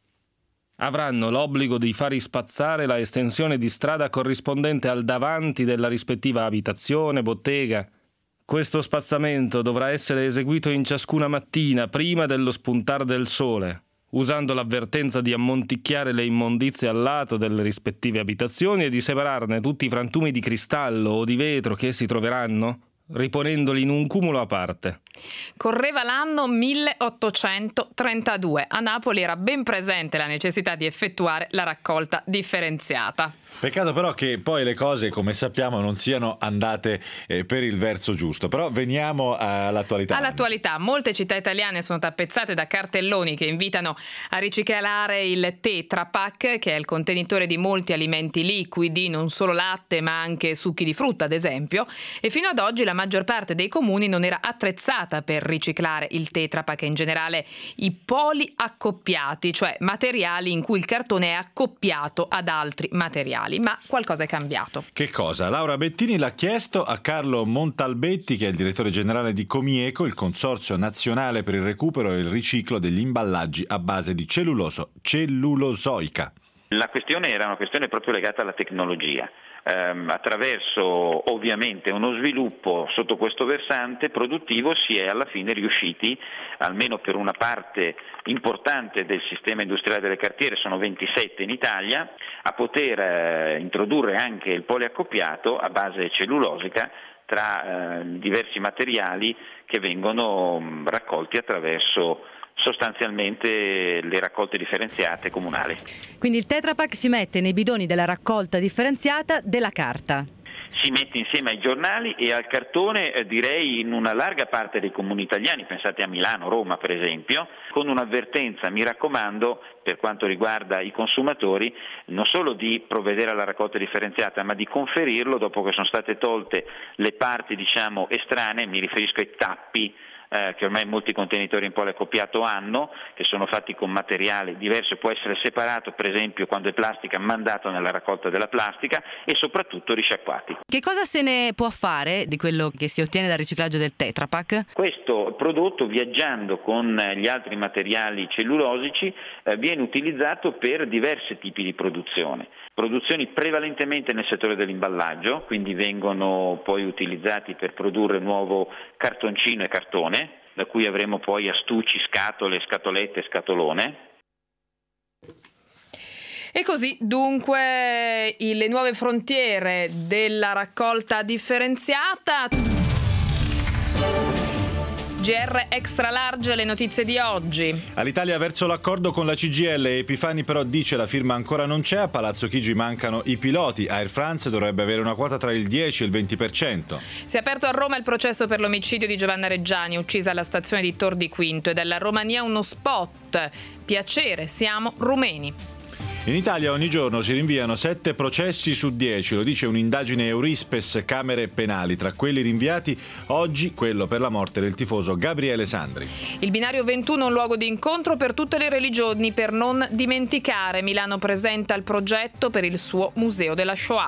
avranno l'obbligo di far rispazzare la estensione di strada corrispondente al davanti della rispettiva abitazione, bottega. Questo spazzamento dovrà essere eseguito in ciascuna mattina prima dello spuntar del sole, usando l'avvertenza di ammonticchiare le immondizie al lato delle rispettive abitazioni e di separarne tutti i frantumi di cristallo o di vetro che si troveranno, riponendoli in un cumulo a parte. Correva l'anno milleottocentotrentadue. A Napoli era ben presente la necessità di effettuare la raccolta differenziata. Peccato però che poi le cose, come sappiamo, non siano andate eh, per il verso giusto. Però veniamo all'attualità. All'attualità, molte città italiane sono tappezzate da cartelloni che invitano a riciclare il Tetra Pak, che è il contenitore di molti alimenti liquidi, non solo latte ma anche succhi di frutta ad esempio, e fino ad oggi la maggior parte dei comuni non era attrezzata per riciclare il Tetra Pak e in generale i poliaccoppiati, cioè materiali in cui il cartone è accoppiato ad altri materiali. Ma qualcosa è cambiato. Che cosa? Laura Bettini l'ha chiesto a Carlo Montalbetti, che è il direttore generale di Comieco, il Consorzio Nazionale per il Recupero e il Riciclo degli Imballaggi a base di celluloso, cellulosoica. La questione era una questione proprio legata alla tecnologia. Ehm, attraverso ovviamente uno sviluppo sotto questo versante produttivo si è alla fine riusciti, almeno per una parte importante del sistema industriale delle cartiere, sono ventisette in Italia, a poter eh, introdurre anche il poliaccoppiato a base cellulosica tra eh, diversi materiali che vengono mh, raccolti attraverso sostanzialmente le raccolte differenziate comunali. Quindi il Tetra Pak si mette nei bidoni della raccolta differenziata della carta. Si mette insieme ai giornali e al cartone, eh, direi in una larga parte dei comuni italiani, pensate a Milano, Roma per esempio, con un'avvertenza, mi raccomando, per quanto riguarda i consumatori, non solo di provvedere alla raccolta differenziata, ma di conferirlo dopo che sono state tolte le parti, diciamo, estranee, mi riferisco ai tappi, Eh, che ormai molti contenitori in poliaccoppiato hanno, che sono fatti con materiale diverso, può essere separato per esempio quando è plastica, mandato nella raccolta della plastica e soprattutto risciacquati. Che cosa se ne può fare di quello che si ottiene dal riciclaggio del Tetra Pak? Questo prodotto, viaggiando con gli altri materiali cellulosici, eh, viene utilizzato per diversi tipi di produzione. Produzioni prevalentemente nel settore dell'imballaggio, quindi vengono poi utilizzati per produrre nuovo cartoncino e cartone, da cui avremo poi astucci, scatole, scatolette, scatolone. E così dunque le nuove frontiere della raccolta differenziata. G R Extra Large, le notizie di oggi. All'Italia verso l'accordo con la C G I L, Epifani però dice la firma ancora non c'è, a Palazzo Chigi mancano i piloti, Air France dovrebbe avere una quota tra il dieci e il venti per cento. Si è aperto a Roma il processo per l'omicidio di Giovanna Reggiani, uccisa alla stazione di Tor di Quinto, e dalla Romania uno spot. Piacere, siamo rumeni. In Italia ogni giorno si rinviano sette processi su dieci, lo dice un'indagine Eurispes Camere Penali. Tra quelli rinviati oggi quello per la morte del tifoso Gabriele Sandri. Il binario ventuno, un luogo di incontro per tutte le religioni per non dimenticare. Milano presenta il progetto per il suo Museo della Shoah.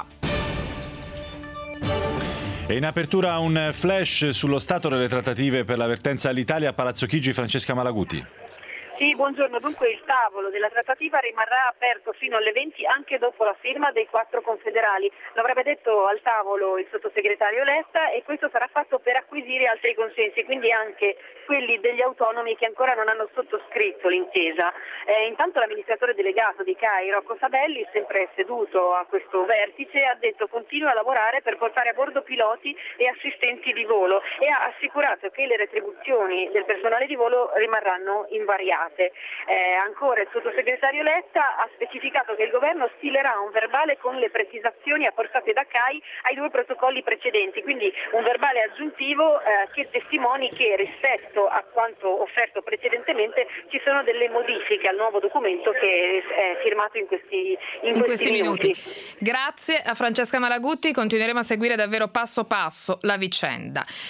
E in apertura un flash sullo stato delle trattative per l'avvertenza all'Italia a Palazzo Chigi, Francesca Malaguti. Sì, buongiorno. Dunque il tavolo della trattativa rimarrà aperto fino alle venti anche dopo la firma dei quattro confederali. Lo avrebbe detto al tavolo il sottosegretario Letta, e questo sarà fatto per acquisire altri consensi, quindi anche quelli degli autonomi che ancora non hanno sottoscritto l'intesa. Eh, intanto l'amministratore delegato di C A I, Rocco Sabelli, sempre seduto a questo vertice, ha detto continua a lavorare per portare a bordo piloti e assistenti di volo, e ha assicurato che le retribuzioni del personale di volo rimarranno invariate. Eh, ancora il sottosegretario Letta ha specificato che il governo stilerà un verbale con le precisazioni apportate da C A I ai due protocolli precedenti, quindi un verbale aggiuntivo eh, che testimoni che rispetto a quanto offerto precedentemente ci sono delle modifiche al nuovo documento che è firmato in questi, in in questi, questi minuti. minuti. Grazie a Francesca Malaguti, continueremo a seguire davvero passo passo la vicenda.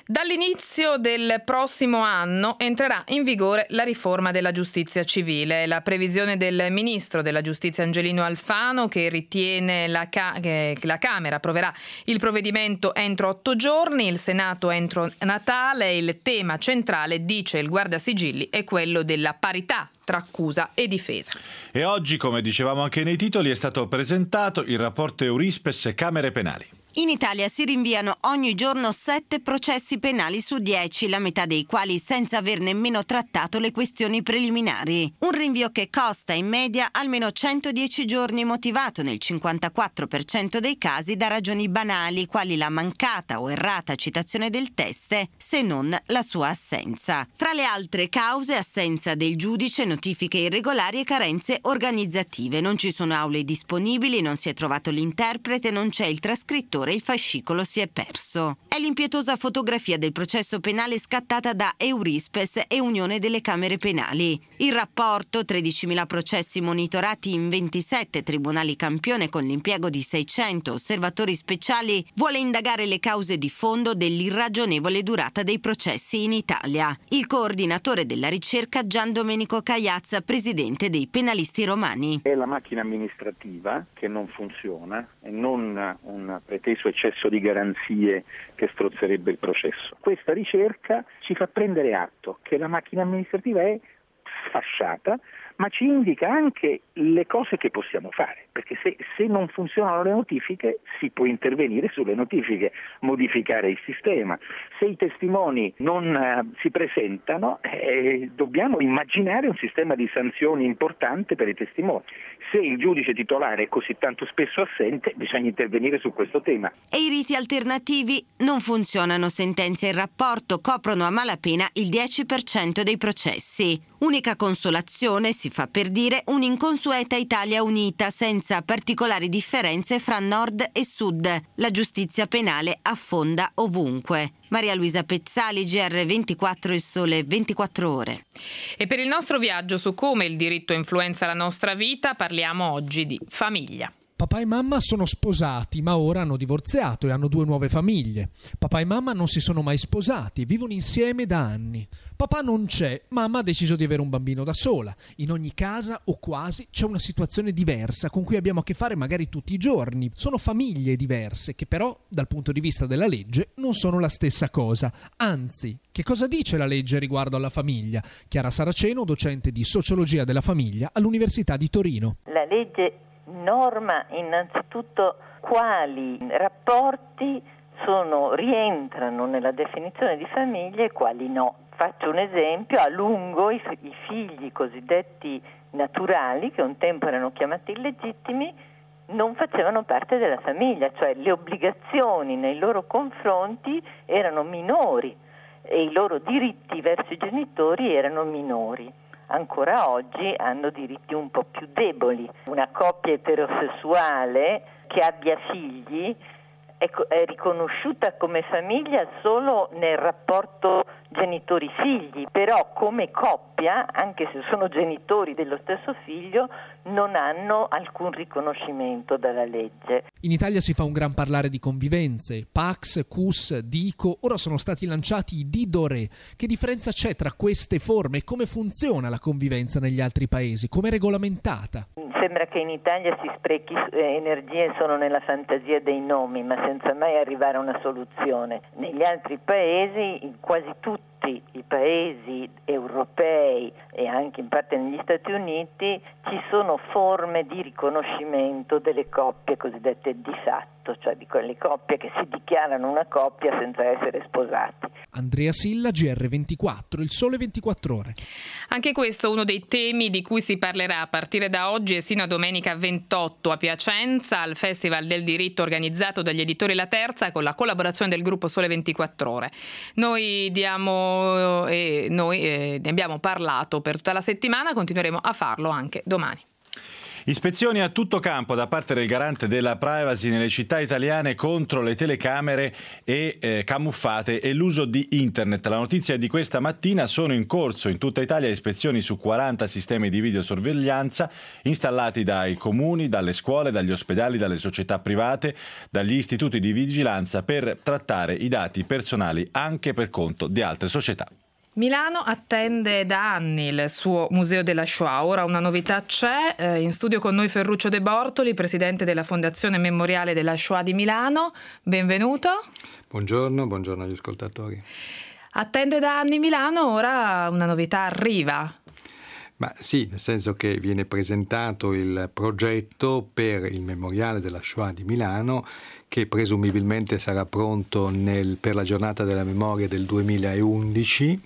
Dall'inizio del prossimo anno entrerà in vigore la riforma della giustizia civile. La previsione del ministro della giustizia Angelino Alfano, che ritiene la, ca- che la Camera approverà il provvedimento entro otto giorni, il Senato entro Natale. Il tema centrale, dice il Guardasigilli, è quello della parità tra accusa e difesa. E oggi, come dicevamo anche nei titoli, è stato presentato il rapporto Eurispes Camere Penali. In Italia si rinviano ogni giorno sette processi penali su dieci, la metà dei quali senza aver nemmeno trattato le questioni preliminari. Un rinvio che costa in media almeno centodieci giorni, motivato nel cinquantaquattro per cento dei casi da ragioni banali, quali la mancata o errata citazione del teste, se non la sua assenza. Fra le altre cause, assenza del giudice, notifiche irregolari e carenze organizzative. Non ci sono aule disponibili, non si è trovato l'interprete, non c'è il trascrittore, il fascicolo si è perso. È l'impietosa fotografia del processo penale scattata da Eurispes e Unione delle Camere Penali. Il rapporto, tredicimila processi monitorati in ventisette tribunali campione con l'impiego di seicento osservatori speciali, vuole indagare le cause di fondo dell'irragionevole durata dei processi in Italia. Il coordinatore della ricerca, Gian Domenico Cagliazza, presidente dei penalisti romani. È la macchina amministrativa che non funziona e non un preteso eccesso di garanzie che strozzerebbe il processo. Questa ricerca ci fa prendere atto che la macchina amministrativa è sfasciata, ma ci indica anche le cose che possiamo fare, perché se, se non funzionano le notifiche si può intervenire sulle notifiche, modificare il sistema. Se i testimoni non uh, si presentano, eh, dobbiamo immaginare un sistema di sanzioni importante per i testimoni. Se il giudice titolare è così tanto spesso assente, bisogna intervenire su questo tema. E i riti alternativi non funzionano, sentenzia il rapporto, coprono a malapena il dieci per cento dei processi. Unica consolazione, si fa per dire, un'inconsueta Italia unita, senza particolari differenze fra nord e sud. La giustizia penale affonda ovunque. Maria Luisa Pezzali, G R ventiquattro, Il Sole ventiquattro Ore. E per il nostro viaggio su come il diritto influenza la nostra vita, parliamo oggi di famiglia. Papà e mamma sono sposati, ma ora hanno divorziato e hanno due nuove famiglie. Papà e mamma non si sono mai sposati e vivono insieme da anni. Papà non c'è, mamma ha deciso di avere un bambino da sola. In ogni casa, o quasi, c'è una situazione diversa con cui abbiamo a che fare magari tutti i giorni. Sono famiglie diverse che però, dal punto di vista della legge, non sono la stessa cosa. Anzi, che cosa dice la legge riguardo alla famiglia? Chiara Saraceno, docente di sociologia della famiglia all'Università di Torino. La legge norma innanzitutto quali rapporti sono, rientrano nella definizione di famiglia e quali no. Faccio un esempio: a lungo i, i figli cosiddetti naturali, che un tempo erano chiamati illegittimi, non facevano parte della famiglia, cioè le obbligazioni nei loro confronti erano minori e i loro diritti verso i genitori erano minori. Ancora oggi hanno diritti un po' più deboli. Una coppia eterosessuale che abbia figli è, è riconosciuta come famiglia solo nel rapporto genitori-figli, però come coppia, anche se sono genitori dello stesso figlio, non hanno alcun riconoscimento dalla legge. In Italia si fa un gran parlare di convivenze, Pax, Cus, Dico, ora sono stati lanciati i Didore. Che differenza c'è tra queste forme e come funziona la convivenza negli altri paesi? Come è regolamentata? Sembra che in Italia si sprechi eh, energie solo nella fantasia dei nomi, ma senza mai arrivare a una soluzione. Negli altri paesi, in quasi tutti i paesi europei e anche in parte negli Stati Uniti, ci sono forme di riconoscimento delle coppie cosiddette di fatto, cioè di quelle coppie che si dichiarano una coppia senza essere sposati. Andrea Silla, G R ventiquattro, Il Sole ventiquattro Ore. Anche questo è uno dei temi di cui si parlerà a partire da oggi e sino a domenica ventotto a Piacenza, al Festival del Diritto organizzato dagli editori La Terza con la collaborazione del gruppo Sole ventiquattro Ore. Noi diamo e noi eh, ne abbiamo parlato per tutta la settimana, continueremo a farlo anche domani. Ispezioni a tutto campo da parte del garante della privacy nelle città italiane contro le telecamere e eh, camuffate e l'uso di internet. La notizia è di questa mattina: sono in corso in tutta Italia ispezioni su quaranta sistemi di videosorveglianza installati dai comuni, dalle scuole, dagli ospedali, dalle società private, dagli istituti di vigilanza per trattare i dati personali anche per conto di altre società. Milano attende da anni il suo Museo della Shoah. Ora una novità c'è. Eh, in studio con noi Ferruccio De Bortoli, presidente della Fondazione Memoriale della Shoah di Milano. Benvenuto. Buongiorno, buongiorno agli ascoltatori. Attende da anni Milano, ora una novità arriva. Ma sì, nel senso che viene presentato il progetto per il Memoriale della Shoah di Milano, che presumibilmente sarà pronto nel, per la giornata della memoria del duemilaundici,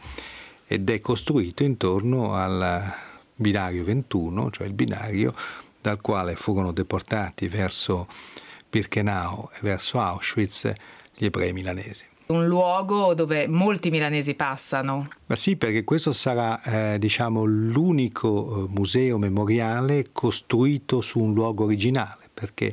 ed è costruito intorno al binario ventuno, cioè il binario dal quale furono deportati verso Birkenau e verso Auschwitz gli ebrei milanesi. Un luogo dove molti milanesi passano. Ma sì, perché questo sarà eh, diciamo l'unico eh, museo memoriale costruito su un luogo originale, perché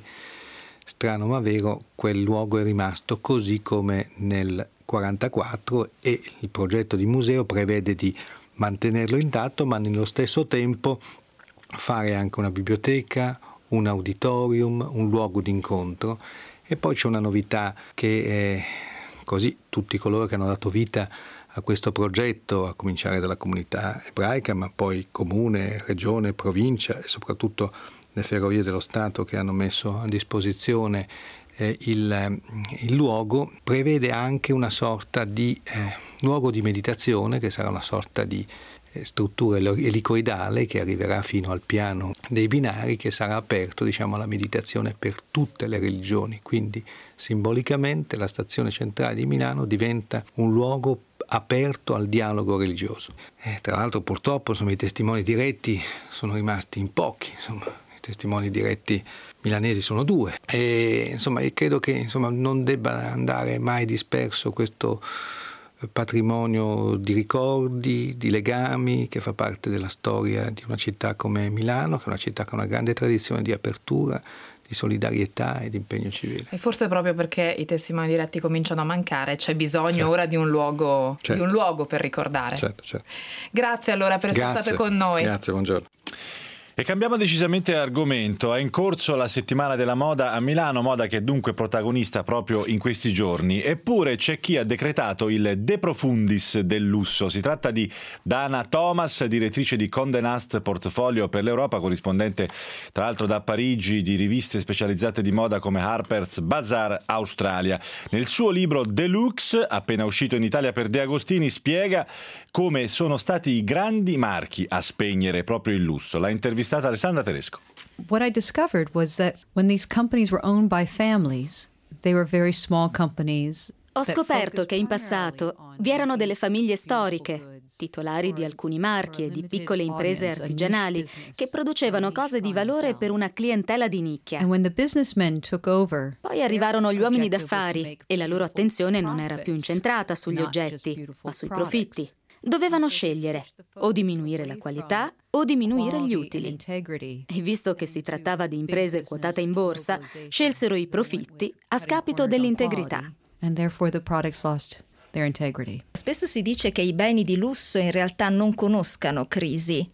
strano ma vero, quel luogo è rimasto così come nel quarantaquattro e il progetto di museo prevede di mantenerlo intatto, ma nello stesso tempo fare anche una biblioteca, un auditorium, un luogo d'incontro. E poi c'è una novità che è così tutti coloro che hanno dato vita a questo progetto, a cominciare dalla comunità ebraica, ma poi comune, regione, provincia e soprattutto le ferrovie dello Stato che hanno messo a disposizione eh, il, il luogo, prevede anche una sorta di eh, luogo di meditazione, che sarà una sorta di eh, struttura elicoidale che arriverà fino al piano dei binari, che sarà aperto, diciamo, alla meditazione per tutte le religioni. Quindi simbolicamente la stazione centrale di Milano diventa un luogo aperto al dialogo religioso. Eh, tra l'altro purtroppo insomma, i testimoni diretti sono rimasti in pochi, insomma, i testimoni diretti milanesi sono due e insomma io credo che insomma, non debba andare mai disperso questo patrimonio di ricordi, di legami che fa parte della storia di una città come Milano, che è una città che ha una grande tradizione di apertura, di solidarietà e di impegno civile. E forse proprio perché i testimoni diretti cominciano a mancare c'è bisogno certo. ora di un luogo certo. di un luogo per ricordare. Certo, certo. Grazie allora per essere state con noi. Grazie, buongiorno. E cambiamo decisamente argomento. È in corso la settimana della moda a Milano, moda che è dunque protagonista proprio in questi giorni. Eppure c'è chi ha decretato il de profundis del lusso. Si tratta di Dana Thomas, direttrice di Condé Nast Portfolio per l'Europa, corrispondente tra l'altro da Parigi di riviste specializzate di moda come Harper's Bazaar Australia. Nel suo libro Deluxe, appena uscito in Italia per De Agostini, spiega come sono stati i grandi marchi a spegnere proprio il lusso. L'ha intervistata Alessandra Tedesco. What I discovered was that when these companies were owned by families, they were very small companies. Ho scoperto che in passato vi erano delle famiglie storiche, titolari di alcuni marchi e di piccole imprese artigianali, che producevano cose di valore per una clientela di nicchia. Poi arrivarono gli uomini d'affari e la loro attenzione non era più incentrata sugli oggetti, ma sui profitti. Dovevano scegliere o diminuire la qualità o diminuire gli utili. E visto che si trattava di imprese quotate in borsa, scelsero i profitti a scapito dell'integrità. Spesso si dice che i beni di lusso in realtà non conoscano crisi.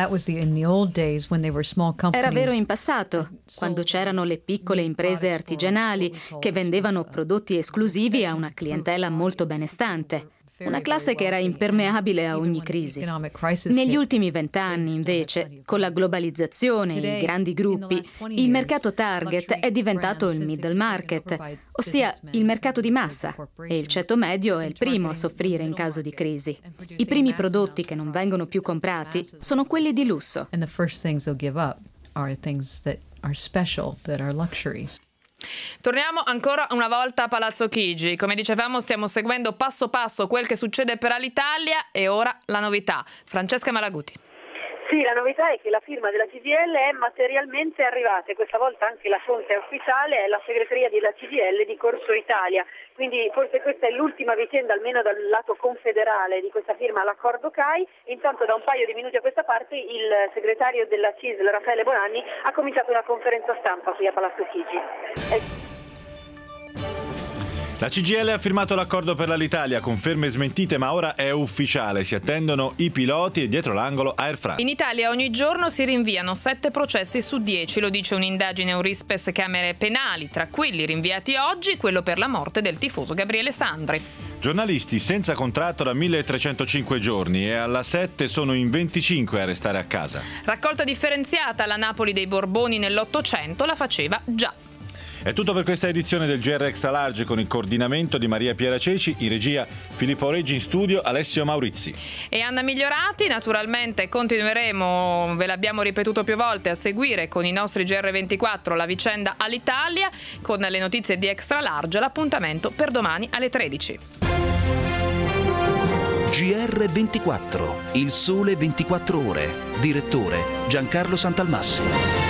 Era vero in passato, quando c'erano le piccole imprese artigianali che vendevano prodotti esclusivi a una clientela molto benestante. Una classe che era impermeabile a ogni crisi. Negli ultimi vent'anni, invece, con la globalizzazione e i grandi gruppi, il mercato target è diventato il middle market, ossia il mercato di massa, e il ceto medio è il primo a soffrire in caso di crisi. I primi prodotti che non vengono più comprati sono quelli di lusso. Torniamo ancora una volta a Palazzo Chigi. Come dicevamo, stiamo seguendo passo passo quel che succede per Alitalia e ora la novità. Francesca Malaguti. Sì, la novità è che la firma della C G I L è materialmente arrivata e questa volta anche la fonte ufficiale è la segreteria della C G I L di Corso Italia. Quindi forse questa è l'ultima vicenda, almeno dal lato confederale, di questa firma all'accordo C A I. Intanto da un paio di minuti a questa parte il segretario della C I S L, Raffaele Bonanni, ha cominciato una conferenza stampa qui a Palazzo Chigi. È... La C G I L ha firmato l'accordo per l'Alitalia, conferme e smentite, ma ora è ufficiale. Si attendono i piloti e dietro l'angolo Air France. In Italia ogni giorno si rinviano sette processi su dieci, lo dice un'indagine Eurispes Camere Penali. Tra quelli rinviati oggi, quello per la morte del tifoso Gabriele Sandri. Giornalisti senza contratto da milletrecentocinque giorni e alla sette sono in venticinque a restare a casa. Raccolta differenziata, la Napoli dei Borboni nell'Ottocento la faceva già. È tutto per questa edizione del G R Extra Large con il coordinamento di Maria Piera Ceci, in regia Filippo Reggi, in studio Alessio Maurizi. E Anna Migliorati. Naturalmente continueremo, ve l'abbiamo ripetuto più volte, a seguire con i nostri G R ventiquattro la vicenda all'Italia, con le notizie di Extra Large. L'appuntamento per domani alle tredici. G R ventiquattro, il sole ventiquattro ore. Direttore Giancarlo Santalmassi.